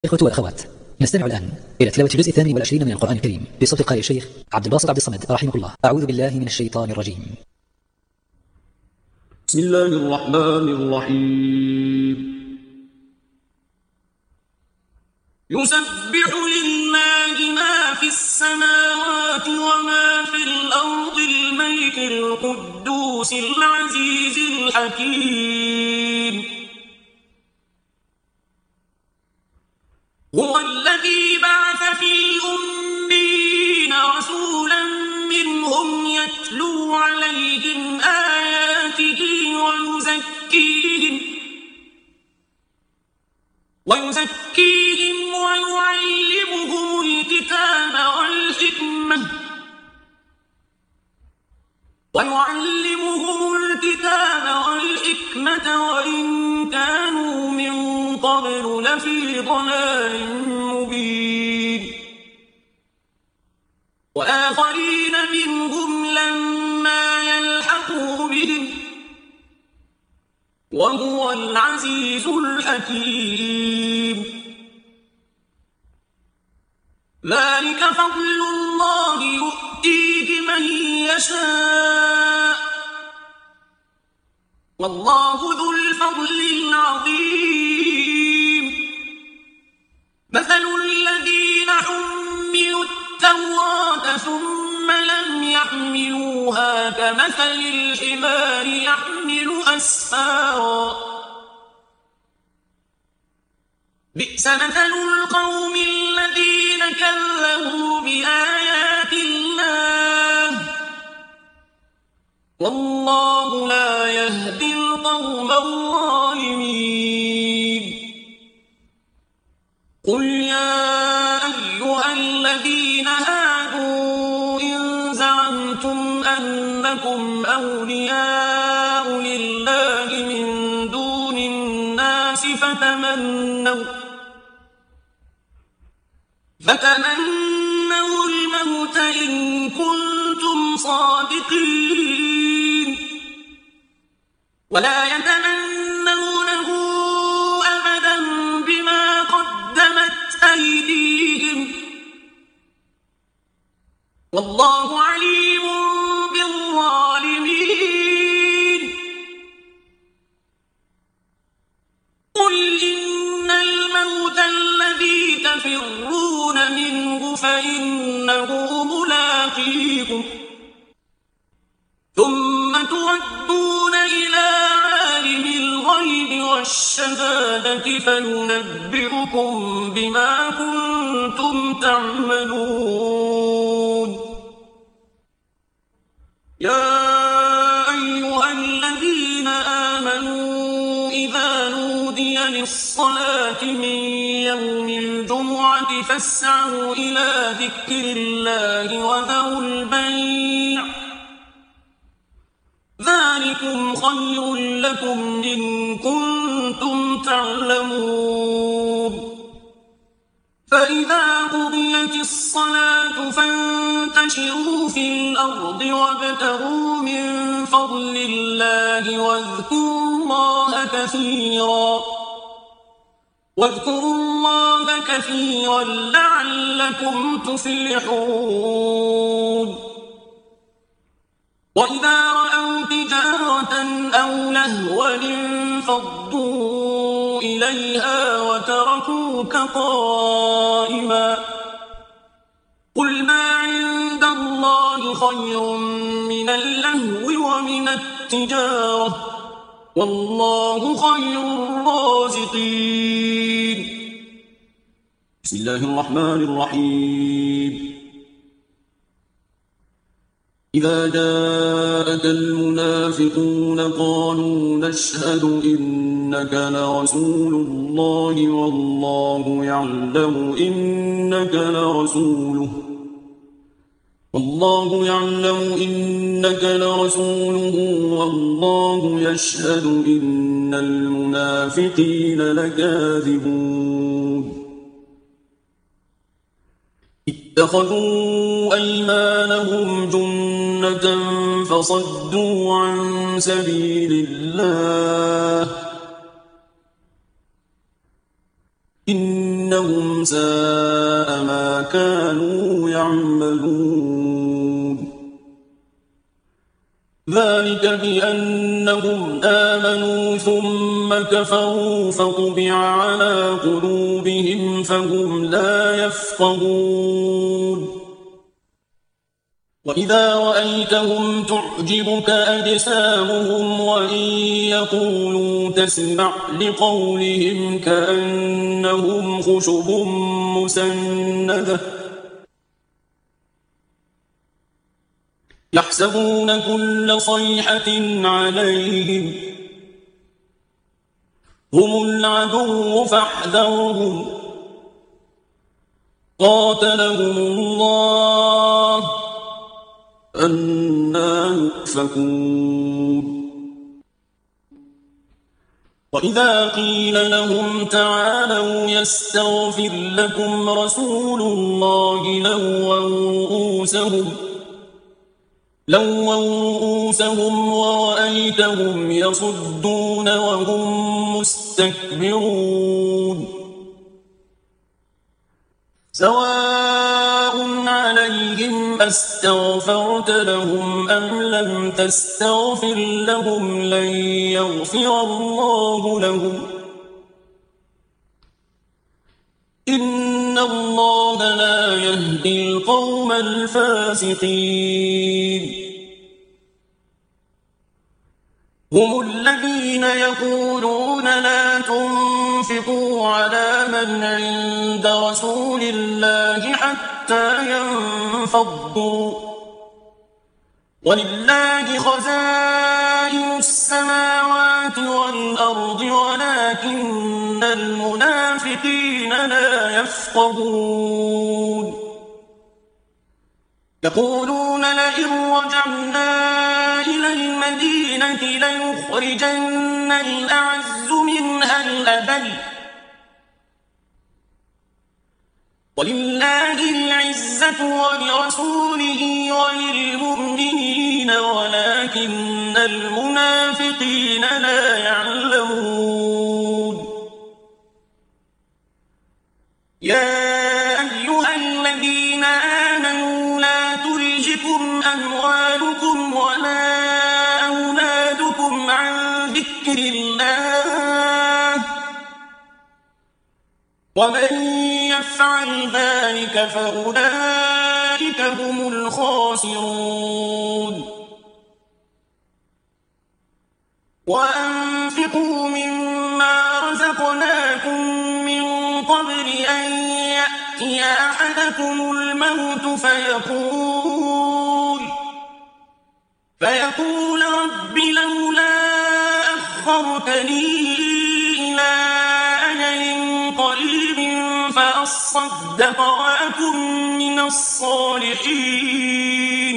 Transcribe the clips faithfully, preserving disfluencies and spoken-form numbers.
الإخوة والأخوات، نستمع الآن إلى تلاوة الجزء الثاني والعشرين من القرآن الكريم بصوت القارئ الشيخ عبد الباسط عبد الصمد رحمه الله. أعوذ بالله من الشيطان الرجيم. بسم الله الرحمن الرحيم. يسبح لله ما في السماوات وما في الأرض الملك القدوس العزيز الحكيم. هو الذي بعث في الأميين رسولا منهم يتلو عليهم آياته ويزكيهم ويزكيهم ويعلمهم الكتاب والحكمة ويعلمهم الكتاب والحكمة وإن كانوا من قبل لفي ضلال مبين. وآخرين منهم لما يلحقوا بهم وهو العزيز الحكيم. ذلك فضل الله يؤتيه من يشاء والله ذو الفضل العظيم. مثل الذين حملوا التوراة ثم لم يحملوها كمثل الحمار يحمل أسفارا بئس مثل القوم الذين كذبوا بآيات الله والله لا يهدي القوم الظالمين. قل يا أيها الذين هادوا إن زعمتم أنكم أولياء لله من دون الناس فتمنوا فتمنوا الموت إن كنتم صادقين ولا يتمنونه أبدا بما قدمت أيديهم والله عليم بالظالمين. قل إن الموت الذي تفرون منه فإنه ملاقيكم ثم تردون إلى عالم الغيب والشهادة فينبئكم بما كنتم تعملون. يا أيها الذين آمنوا إذا نودي للصلاة من يوم الجمعة فاسعوا إلى ذكر الله وذروا البيع ذلكم خير لكم إن كنتم تعلمون. فإذا قضيت الصلاة فانتشروا في الأرض وابتغوا من فضل الله واذكروا الله كثيرا واذكروا الله كثيرا لعلكم تفلحون. وإذا رأوا تجارة أو لهوا انفضوا إليها وتركوك قائما قل ما عند الله خير من اللهو ومن التجارة والله خير الرازقين. بسم الله الرحمن الرحيم. إذا جاءك المنافقون قالوا نشهد إنك لرسول الله والله يعلم إنك لرسوله والله يعلم إنك لرسوله والله يشهد إن المنافقين لكاذبون. اتخذوا أيمانهم جنة فصدوا عن سبيل الله وَيْلَهُمْ سَاءَ مَا كَانُوا يَعْمَلُونَ ذَلِكَ بِأَنَّهُمْ آمَنُوا ثُمَّ كَفَرُوا فَطُبِعَ عَلَى قُلُوبِهِمْ فَهُمْ لَا يَفْقَهُونَ وَإِذَا رَأَيْتَهُمْ تُعْجِبُكَ أَجْسَامُهُمْ وَإِن يَقُولُوا تَسْمَعْ لِقَوْلِهِمْ كَأَنَّهُمْ خُشُبٌ مُّسَنَّدَةٌ يَحْسَبُونَ كُلَّ صَيْحَةٍ عَلَيْهِمْ هُمُ الْعَدُوُّ فَاحْذَرْهُمْ قَاتَلَهُمُ اللَّهُ أَنَّىٰ يُؤْفَكُونَ وَإِذَا قِيلَ لَهُمْ تَعَالَوْا يَسْتَغْفِرْ لَكُمْ رَسُولُ اللَّهِ لَوَّوْا رُءُوسَهُمْ لَوَّوْا رُءُوسَهُمْ وَرَأَيْتَهُمْ يَصُدُّونَ وَهُمْ مُسْتَكْبِرُونَ سَوَاءٌ عَلَيْهِمْ أَسْتَغْفَرْتَ لَهُمْ أَمْ لَمْ تَسْتَغْفِرْ لَهُمْ لَن يَغْفِرَ اللَّهُ لَهُمْ إِنَّ اللَّهَ لَا يَهْدِي الْقَوْمَ الْفَاسِقِينَ هُمُ الَّذِينَ يَقُولُونَ لَا تُنفِقُوا عَلَىٰ مَنْ عِندَ رَسُولِ اللَّهِ حَتَّىٰ يَنفَضُّوا ۗ وَلِلَّهِ خَزَائِنُ السَّمَاوَاتِ وَالْأَرْضِ وَلَٰكِنَّ الْمُنَافِقِينَ لَا يَفْقَهُونَ يَقُولُونَ لَئِن رَّجَعْنَا إِلَى الْمَدِينَةِ لَيُخْرِجَنَّ الْأَعَزُّ مِنْهَا الْأَذَلَّ ۚ وَلِلَّهِ الْعِزَّةُ وَلِرَسُولِهِ وَلِلْمُؤْمِنِينَ وَلَٰكِنَّ الْمُنَافِقِينَ لَا يَعْلَمُونَ يَا أَيُّهَا الَّذِينَ آمَنُوا لَا تُلْهِكُمْ أَمْوَالُكُمْ وَلَا أَوْلَادُكُمْ عَن ذِكْرِ اللَّهِ ۚ وَمَن يَفْعَلْ ذَٰلِكَ فَأُولَٰئِكَ هُمُ الْخَاسِرُونَ وَأَنفِقُوا مِمَّا رَزَقْنَاكُم مِّن قَبْلِ أَن يَأْتِيَ أَحَدَكُمُ الْمَوْتُ فَيَقُولَ فَيَقُولَ رَبِّ لَوْلَا أَخَّرْتَنِي إِلَىٰ أَجَلٍ قَرِيبٍ فَأَصَّدَّقَ وَأَكُن مِّنَ الصَّالِحِينَ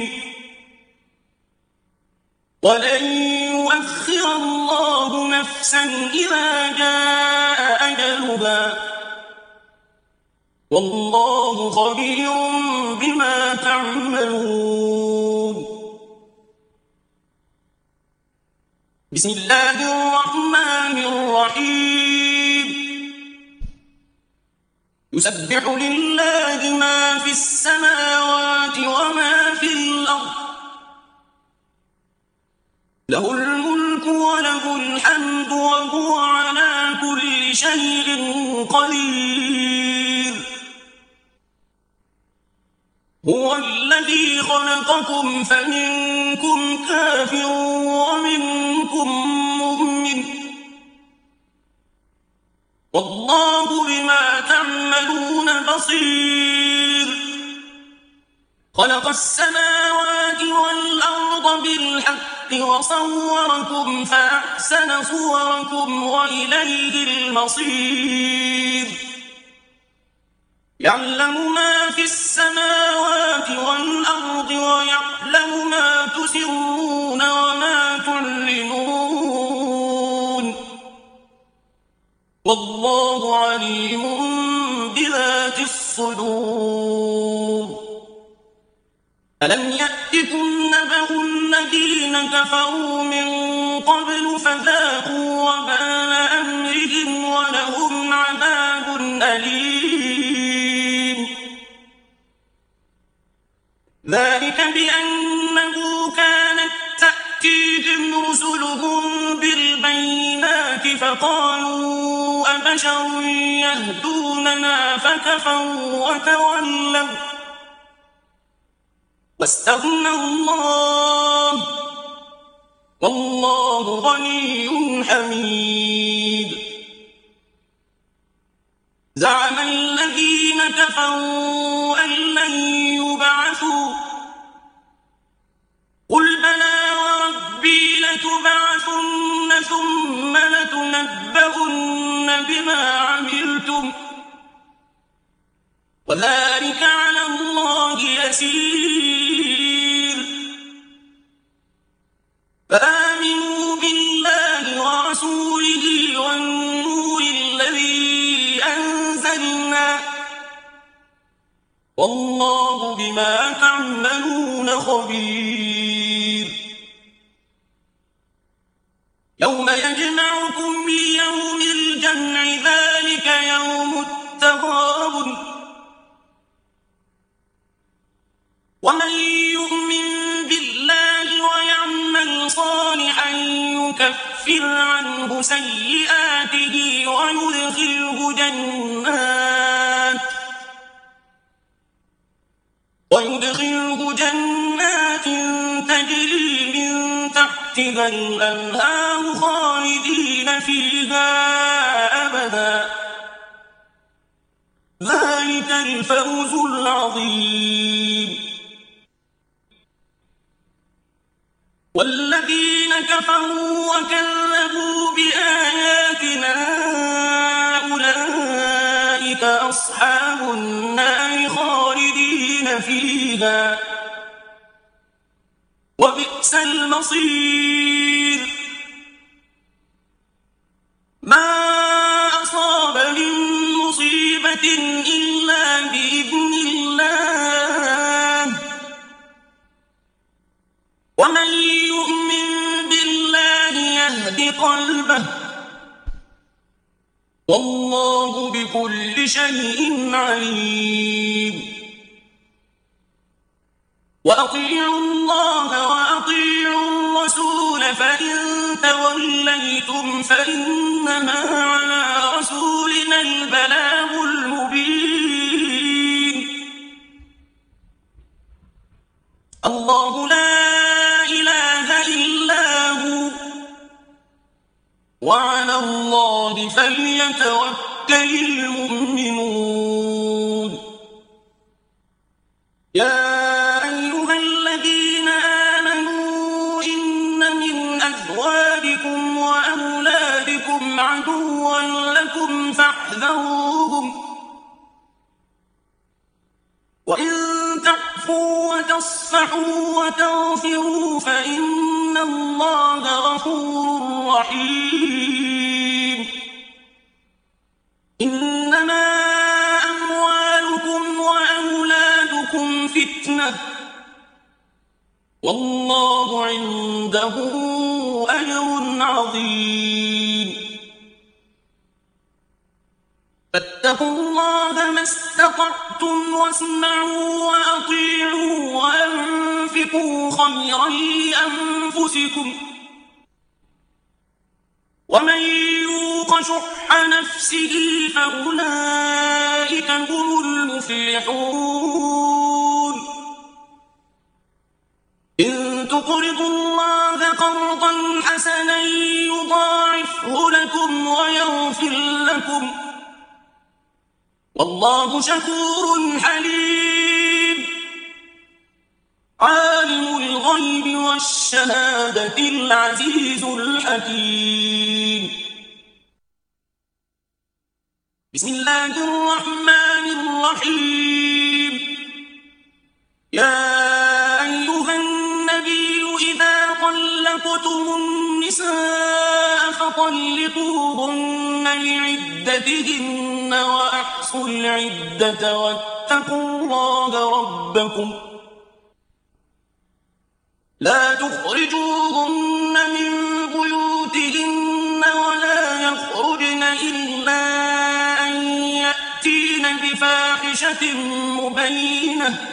وَلَن يُؤَخِّرَ اللَّهُ نَفْسًا إِذَا جَاءَ أَجَلُهَا ۚ وَاللَّهُ خَبِيرٌ بِمَا تَعْمَلُونَ بسم الله الرحمن الرحيم يسبح لله ما في السماوات وما في الأرض له الملك وله الحمد وهو على كل شيء قدير هو الذي خلقكم فمنكم كافر ومنكم مؤمن والله بما تعملون بصير خلق السماوات والأرض بالحق وصوركم فأحسن صوركم وإليه المصير يعلم ما في السماوات والأرض ويعلم ما تسرون وما تعلنون والله عليم بذات الصدور ألم يأتكم نبأ الذين كفروا من قبل فذاقوا وبال أمرهم ولهم عذاب أليم. ذلك بأنه كانت تأتيهم رسلهم بالبينات فقالوا أبشر يهدوننا فكفروا وتولوا واستغنى الله والله غني حميد. زعم الذين كفروا أن لن يبعثوا قل بلى وربي لتبعثن ثم لتنبؤن بما عملتم وذلك على الله يسير. فآمنوا بالله ورسوله والنور الذي أنزلنا والله بما تعملون خبير. يوم يجمعكم ليوم الجمع ذلك يوم التغابن ومن يؤمن بالله ويعمل صالحا يكفر عنه سيئاته ويدخله جنات ويدخله جنات تجري من تحتها الأنهار خالدين فيها أبدا ذلك الفوز العظيم. والذين كفروا وكذبوا بآياتنا أولئك أصحاب النار خالدين فيها وبئس المصير. ما أصاب من مصيبة إلا بإذن الله ومن يؤمن بالله يهد قلبه والله بكل شيء عليم. وأطيعوا الله وأطيعوا الرسول فإن توليتم فإنما على رسولنا البلاغ المبين. الله لا إله إلا هو وعلى الله فليتوكل المؤمنون. يا أيها الذين آمنوا إن من أزواجكم وأولادكم عدوا لكم فاحذروهم وإن تعفوا وتصفحوا وتغفروا فإن الله غفور رحيم. إنما أموالكم وأولادكم فتنة والله عنده أجر عظيم. فاتقوا الله ما استطعتم واسمعوا وأطيعوا وأنفقوا خيرا لأنفسكم ومن يوق شح نفسه فأولئك هم المفلحون. إن تقرضوا الله قرضا حسنا يضاعفه لكم ويغفر لكم والله شكور حليم. عالم الغيب والشهادة العزيز الحكيم. بسم الله الرحمن الرحيم. يا أيها النبي إذا طلقتم النساء فطلقوهن لعدتهن وأحصوا العدة واتقوا الله ربكم لا تخرجوهن من بيوتهن ولا يخرجن إلا أن يأتين بفاحشة مبينة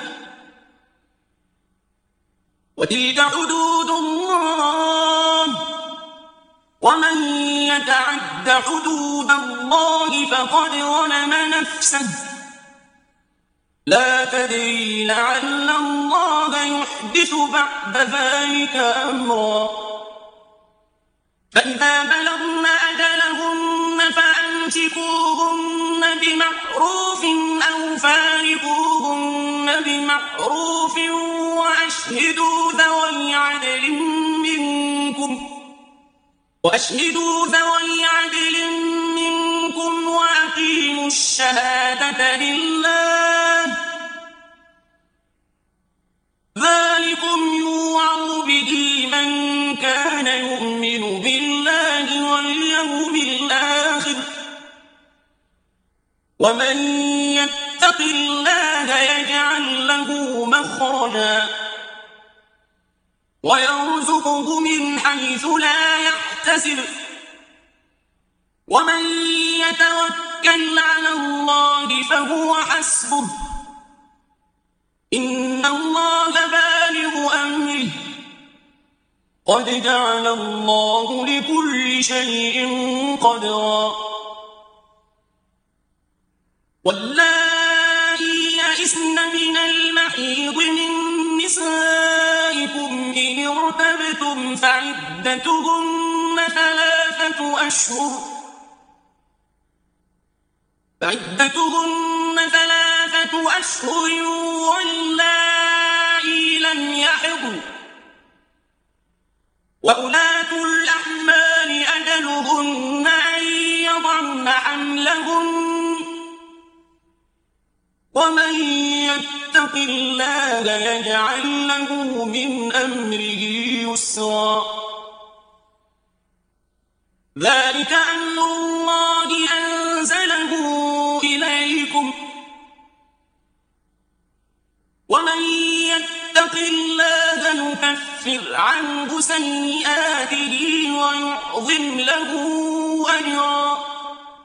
وتلك حدود الله ومن يتعد حدود الله فقد ظلم نفسه لا تدري لعل الله يحدث بعد ذلك أمرا فإذا بلغن أجلهن فأمسكوهن بمعروف أو فارقوهن بمعروف وأشهدوا ذوي عدل منكم وأشهدوا ذوي عدل منكم وأقيموا الشهادة لله ذلكم يوعظ به من كان يؤمن بالله واليوم الآخر ومن يتق الله يجعل له مخرجا ويرزقه من حيث لا يحتسب ومن يتوكل على الله فهو حسبه إن الله بالغ أمره قد جعل الله لكل شيء قدرا واللائي يئسن من المحيض من نسائكم إن ارتبتم فعدتهن ثلاثة أشهر فعدتهن ثلاثة أشهر واللائي لم يحضن وأولاة الأحمال أجلهن أن يضعن حملهن ومن يتق الله يجعل له من أمره يسرا ذلك أمر الله أنزله إليكم ومن يتق الله نكفر عنه سيئاته ويعظم له أجرا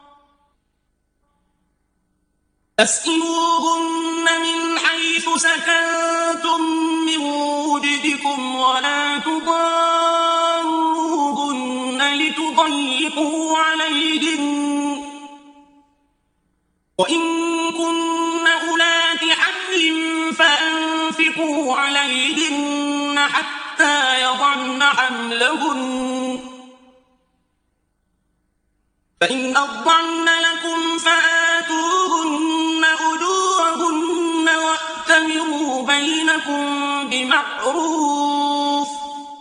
أسكنوهن من حيث سكنتم من وجدكم ولا تضاروهن لتضيقوا عليهن وإن كن أولات حمل فأنفقوا عليهن حتى يضعن حملهن فإن أرضعن لكم فآتوهن أجورهن وأتمروا بينكم بمعروف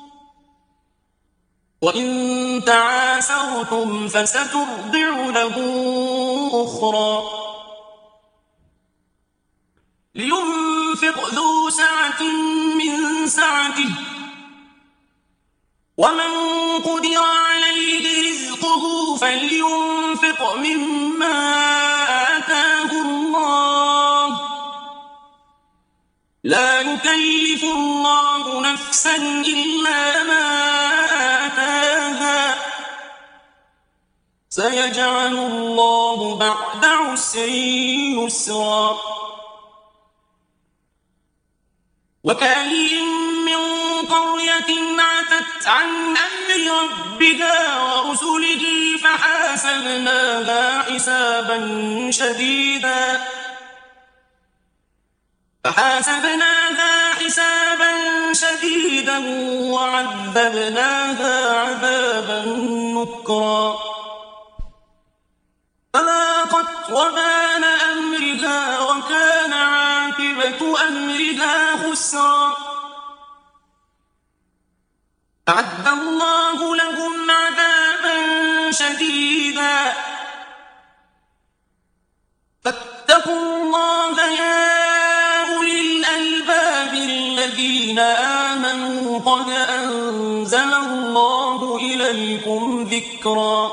وإن تعاسرتم فسترضع له أخرى لينفق ذو سعة من سعته ومن قدر عليه رزقه فلينفق مما آتاه الله لا يكلف الله نفسا إلا ما آتاها سيجعل الله بعد عسر يسرا وكأين من قرية عتت عن أمر ربها ورسله فحاسبناها حسابا شديدا فحاسبناها حسابا شديدا وعذبناها عذابا نكرا فذاقت وبال أمرها وكان عاقبة أمرها خسرا أعد الله لهم عذابا شديدا فاتقوا الله يا أولي الألباب الذين آمنوا قد أنزل الله إليكم ذكرا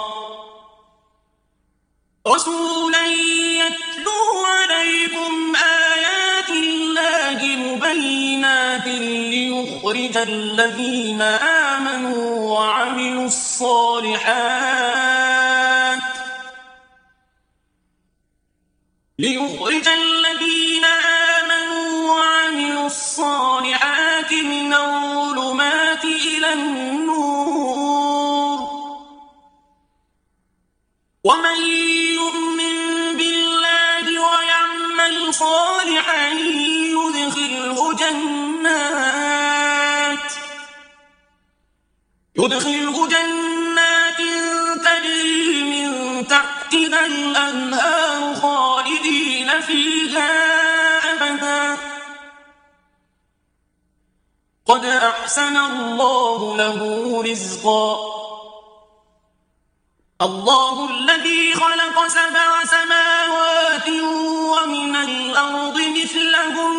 رسولا يتلو عليكم آيات الله مبينات ليخرج الذين آمنوا وعملوا الصالحات ليخرج الذين آمنوا وعملوا الصالحات من الظلمات إلى النور، ومن يؤمن بالله ويعمل صالحا يدخله جنات يدخله جنات تجري من تحتها الأنهار خالدين فيها أبدا، قد أحسن الله له رزقا. الله الذي خلق سبع سماوات ومن الأرض مثلهن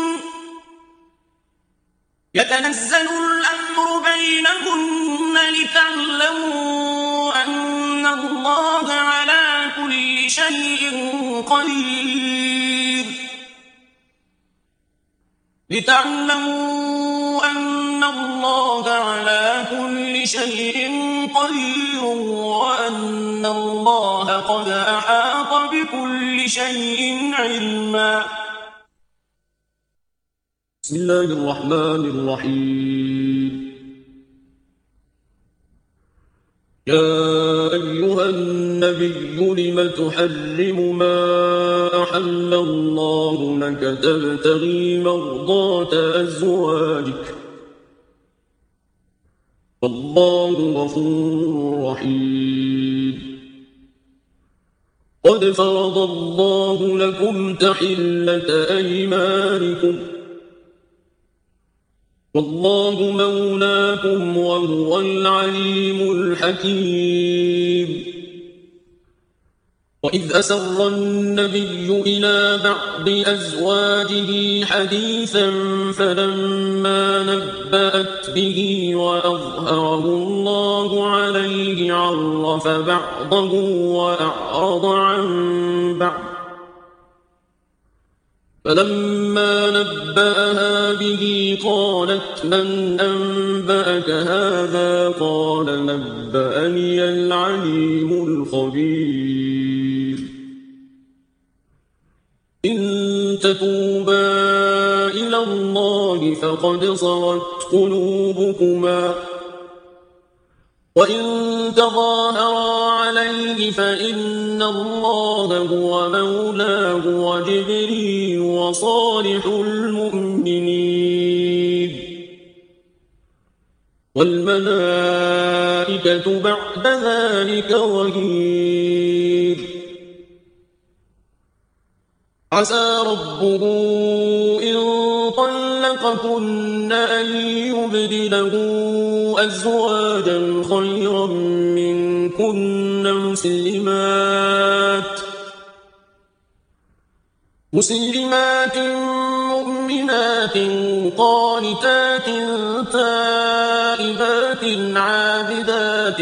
يتنزل الأمر بينهن لتعلموا أن الله على كل شيء قدير لتعلموا أن الله على كل شيء قدير وأن الله قد أحاط بكل شيء علما. بسم الله الرحمن الرحيم. يا أيها النبي لم تحرم ما أحل الله لك تبتغي مرضات أزواجك والله غفور رحيم. قد فرض الله لكم تحلة أيمانكم والله مولاكم وهو العليم الحكيم. وإذ أسر النبي إلى بعض أزواجه حديثا فلما نبأت به وأظهره الله عليه عرف بعضه وأعرض عن بعض، فلما نبأها به قالت من أنبأك هذا؟ قال نبأني العليم الخبير. إن تتوبا إلى الله فقد صغت قلوبكما وإن تظاهرا عليه فإن الله هو مولاه وجبريل وصالح المؤمنين والملائكة بعد ذلك ظهير. عسى ربه إن طلقكن أن يبدله أزواجا خيرا منكن مسلمات مسلمات مؤمنات قانتات تائبات عابدات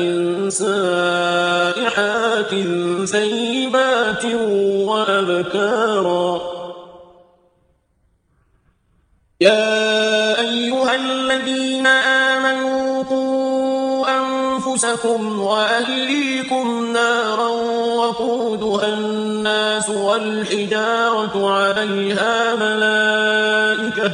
سائحات ثيبات وأبكارا. يا أيها الذين آمنوا قوا أنفسكم وأهليكم نارا وقودها الناس والحجارة عليها ملائكة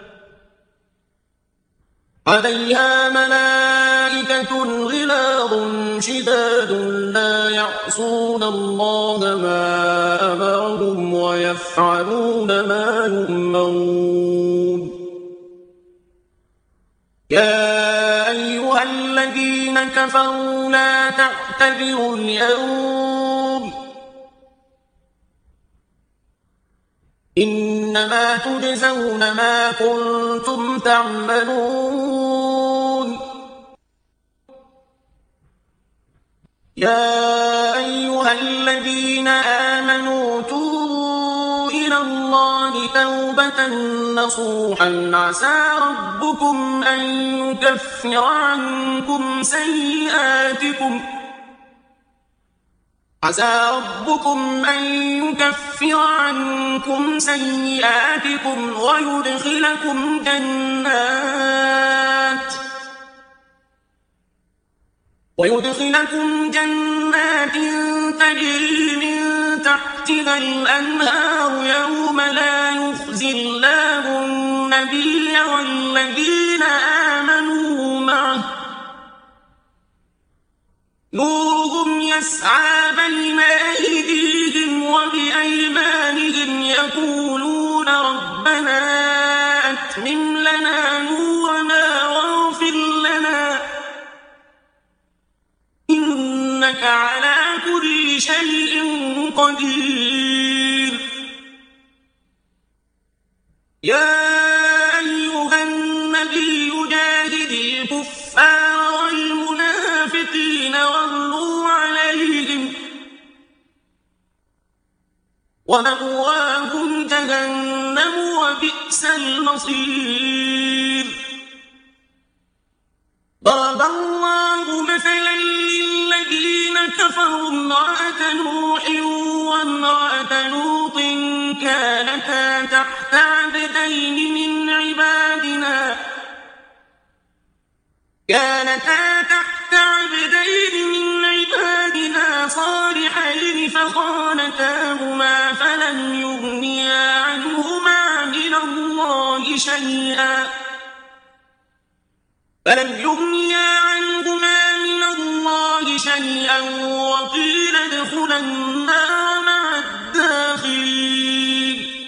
عليها ملائكة غلاظ شداد لا يعصون الله ما أمرهم ويفعلون ما يؤمرون. يا أيها الذين كفروا لا تعتذروا اليوم إنما تجزون ما كنتم تعملون. يا أيها الذين آمنوا توبوا إلى الله توبة نصوحا عسى ربكم أن يكفر عنكم سيئاتكم عسى ربكم أن يكفر عنكم سيئاتكم ويدخلكم جنات ويدخلكم جنات تجري من تحتها الأنهار يوم لا يخزي الله النبي والذين آمنوا معه نورهم يسعى بين أيديهم وبأيمانهم يقولون ربنا أتمم لنا نورنا واغفر لنا إنك على كل شيء قدير. يا أيها النبي جاهد الكفار والمنافقين واغلظ عليهم ومأواهم جهنم وبئس المصير. ضرب الله مثلا للذين كفروا امرأة نوح وامرأة لوط كانتا تحت عبدين من عبادنا كانتا تحت عبدين من عبادنا صالحين فخانتاهما فلم يغنيا عنهما من الله شيئا فلم يغنيا عنهما من الله شيئا وقيل ادخلا النار مع الداخلين.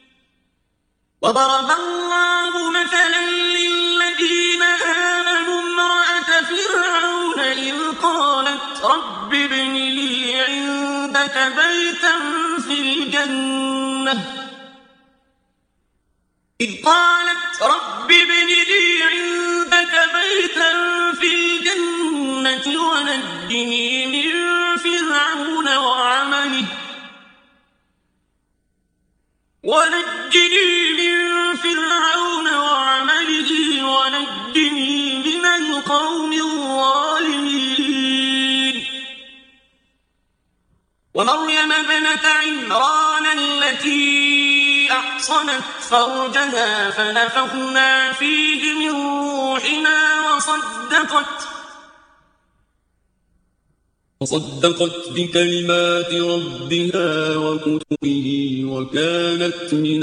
وضرب الله مثلا للذين آمنوا امرأة فرعون إذ قالت رب ابن لي عندك بيتا في الجنة إذ قالت رب ابن لي عندك بيتا في الجنة ونجني من فرعون وعمله ونجني من فرعون وعمله ونجني من القوم الظالمين. ومريم ابنة عمران التي أحصنت فرجها فنفخنا فيه من روحنا وصدقت وصدقت بكلمات ربها وكتبه وكانت من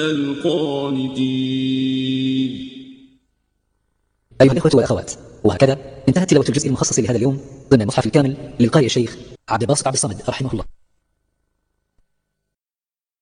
القانتين. أيها الإخوة والأخوات، وهكذا انتهت تلاوة الجزء المخصص لهذا اليوم ضمن المصحف الكامل للقارئ الشيخ عبد الباسط عبد الصمد رحمه الله.